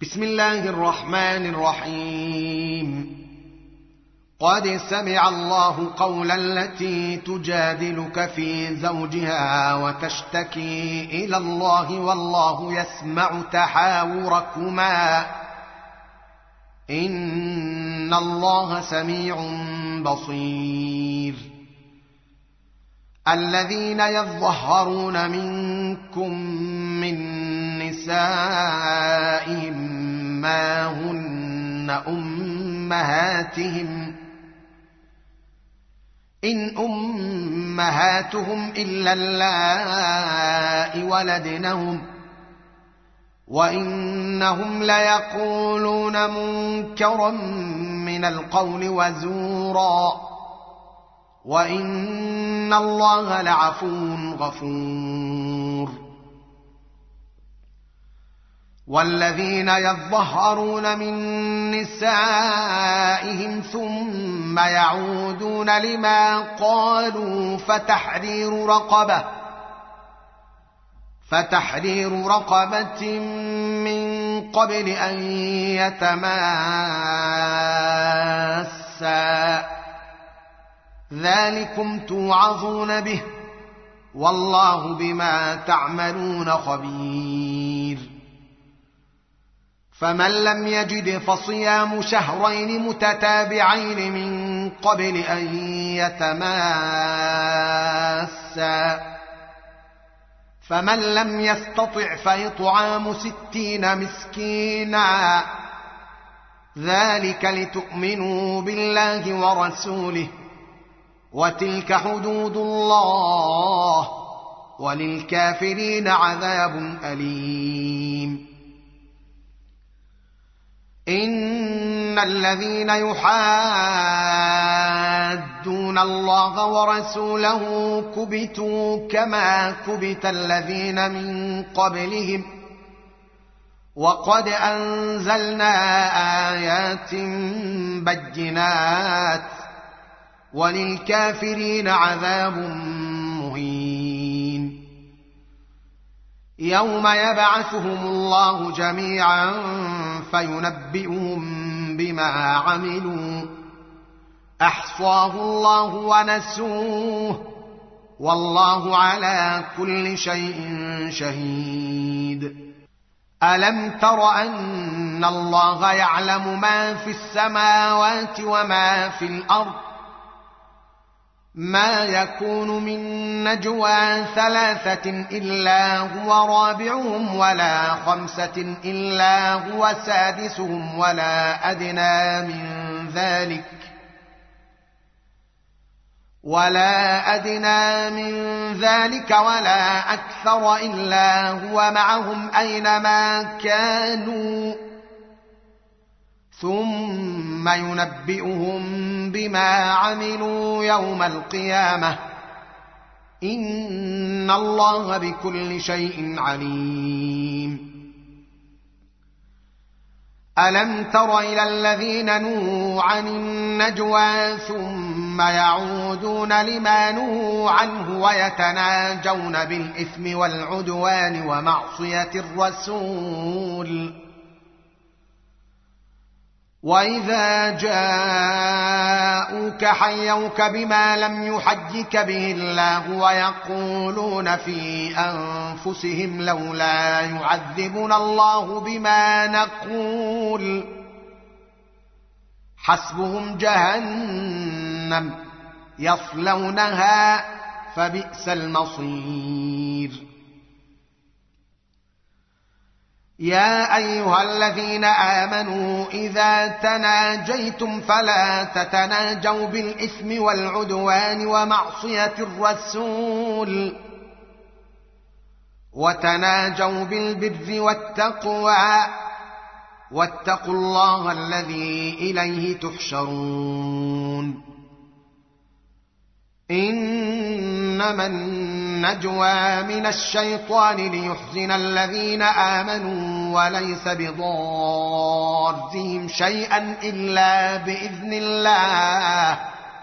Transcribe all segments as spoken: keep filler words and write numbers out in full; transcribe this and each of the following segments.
بسم الله الرحمن الرحيم. قد سمع الله قولا التي تجادلك في زوجها وتشتكي إلى الله والله يسمع تحاوركما إن الله سميع بصير. الذين يظهرون منكم من نسائهم ما هن أمهاتهم إن أمهاتهم إلا اللائي ولدنهم وإنهم ليقولون منكرا من القول وزورا وإن الله لعفو غفور. والذين يظهرون من نسائهم ثم يعودون لما قالوا فتحرير رقبة فتحرير رقبة من قبل أن يتماسا ذلكم توعظون به والله بما تعملون خبير. فمن لم يجد فصيام شهرين متتابعين من قبل أن يتماسا فمن لم يستطع فإطعام ستين مسكينا ذلك لتؤمنوا بالله ورسوله وتلك حدود الله وللكافرين عذاب أليم. إن الذين يحادون الله ورسوله كبتوا كما كبت الذين من قبلهم وقد أنزلنا آيات بينات وللكافرين عذاب مهين. يوم يبعثهم الله جميعا فينبئهم بما عملوا أحصاه الله ونسوه والله على كل شيء شهيد. ألم تر أن الله يعلم ما في السماوات وما في الأرض ما يكون من نجوى ثلاثة إلا هو رابعهم ولا خمسة إلا هو سادسهم ولا أدنى من ذلك ولا أدنى من ذلك ولا أكثر إلا هو معهم أينما كانوا ثم ينبئهم بما عملوا يوم القيامة إن الله بكل شيء عليم. ألم تر إلى الذين نهوا عن النجوى ثم يعودون لما نهوا عنه ويتناجون بالإثم والعدوان ومعصية الرسول وإذا جاءوك حيوك بما لم يحيك به الله ويقولون في أنفسهم لولا يعذبنا الله بما نقول حسبهم جهنم يصلونها فبئس المصير. يا أيها الذين آمنوا إذا تناجيتم فلا تتناجوا بالإثم والعدوان ومعصية الرسول وتناجوا بالبر والتقوى واتقوا الله الذي إليه تحشرون. إنما النجوى من الشيطان ليحزن الذين آمنوا وليس بضارهم شيئا إلا بإذن الله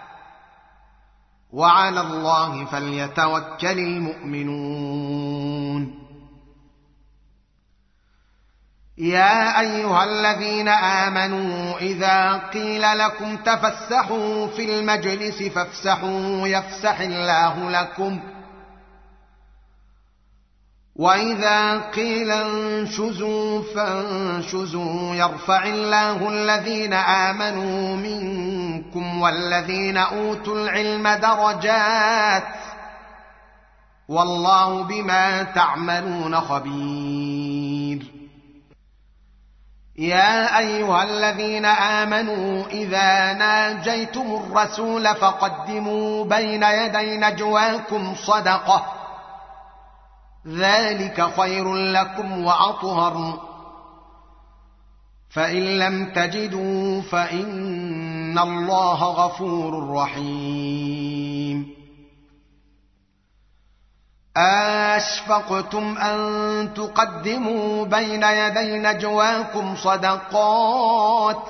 وعلى الله فليتوكل المؤمنون. يا أيها الذين آمنوا إذا قيل لكم تفسحوا في المجلس فافسحوا يفسح الله لكم وإذا قيل انشزوا فانشزوا يرفع الله الذين آمنوا منكم والذين أوتوا العلم درجات والله بما تعملون خبير. يا أيها الذين آمنوا إذا ناجيتم الرسول فقدموا بين يدي نجواكم صدقة ذلك خير لكم وأطهر فإن لم تجدوا فإن الله غفور رحيم. أشفقتم أن تقدموا بين يدي نجواكم صدقات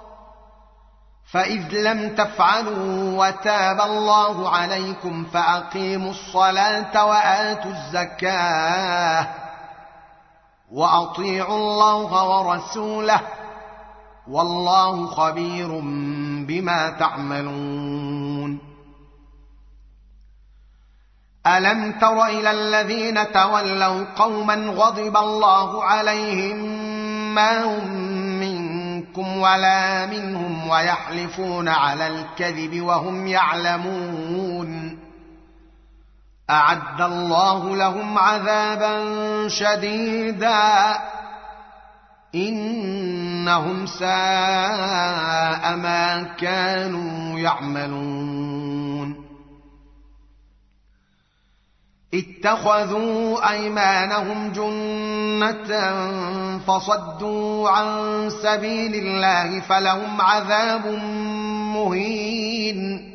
فإذ لم تفعلوا وتاب الله عليكم فأقيموا الصلاة وآتوا الزكاة وأطيعوا الله ورسوله والله خبير بما تعملون. ألم تر إلى الذين تولوا قوما غضب الله عليهم ما هم منكم ولا منهم ويحلفون على الكذب وهم يعلمون أعد الله لهم عذابا شديدا إنهم ساء ما كانوا يعملون. اتخذوا أيمانهم جنة فصدوا عن سبيل الله فلهم عذاب مهين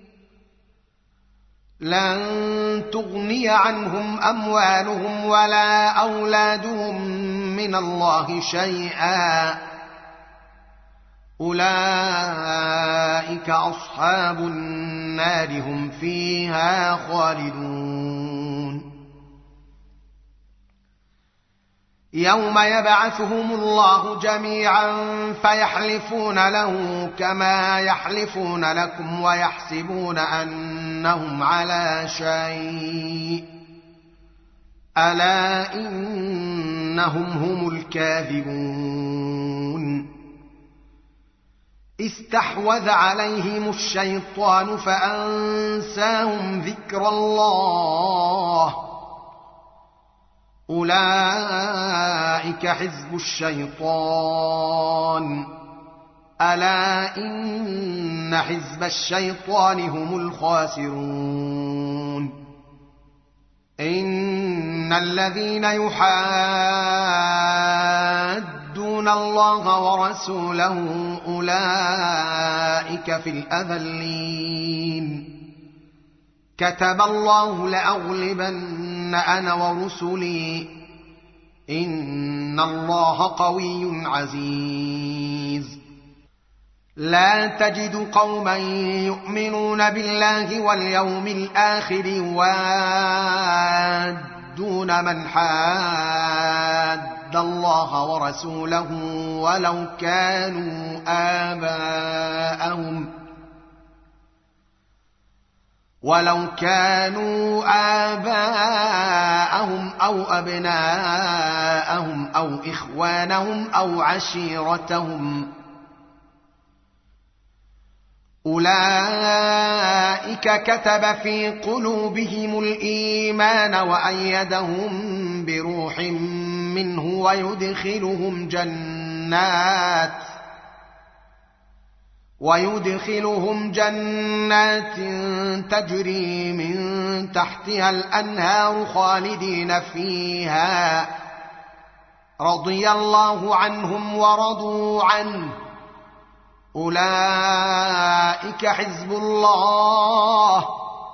لن تغني عنهم أموالهم ولا أولادهم من الله شيئا أولئك أصحاب النار هم فيها خالدون. يوم يبعثهم الله جميعا فيحلفون له كما يحلفون لكم ويحسبون أنهم على شيء ألا إنهم هم الكاذبون. استحوذ عليهم الشيطان فأنساهم ذكر الله أولئك حزب الشيطان ألا إن حزب الشيطان هم الخاسرون. إن الذين يحادون الله ورسوله أولئك في الأذلين كتب الله لأغلبن أنا ورسلي إن الله قوي عزيز. لا تجد قوما يؤمنون بالله واليوم الآخر يوادون من حاد الله ورسوله ولو كانوا آباءهم ولو كانوا آباءهم أو أبناءهم أو إخوانهم أو عشيرتهم أولئك كتب في قلوبهم الإيمان وأيدهم بروح منه ويدخلهم جنات ويدخلهم جنات تجري من تحتها الأنهار خالدين فيها رضي الله عنهم ورضوا عنه أولئك حزب الله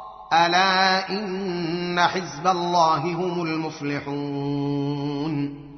ألا إن حزب الله هم المفلحون.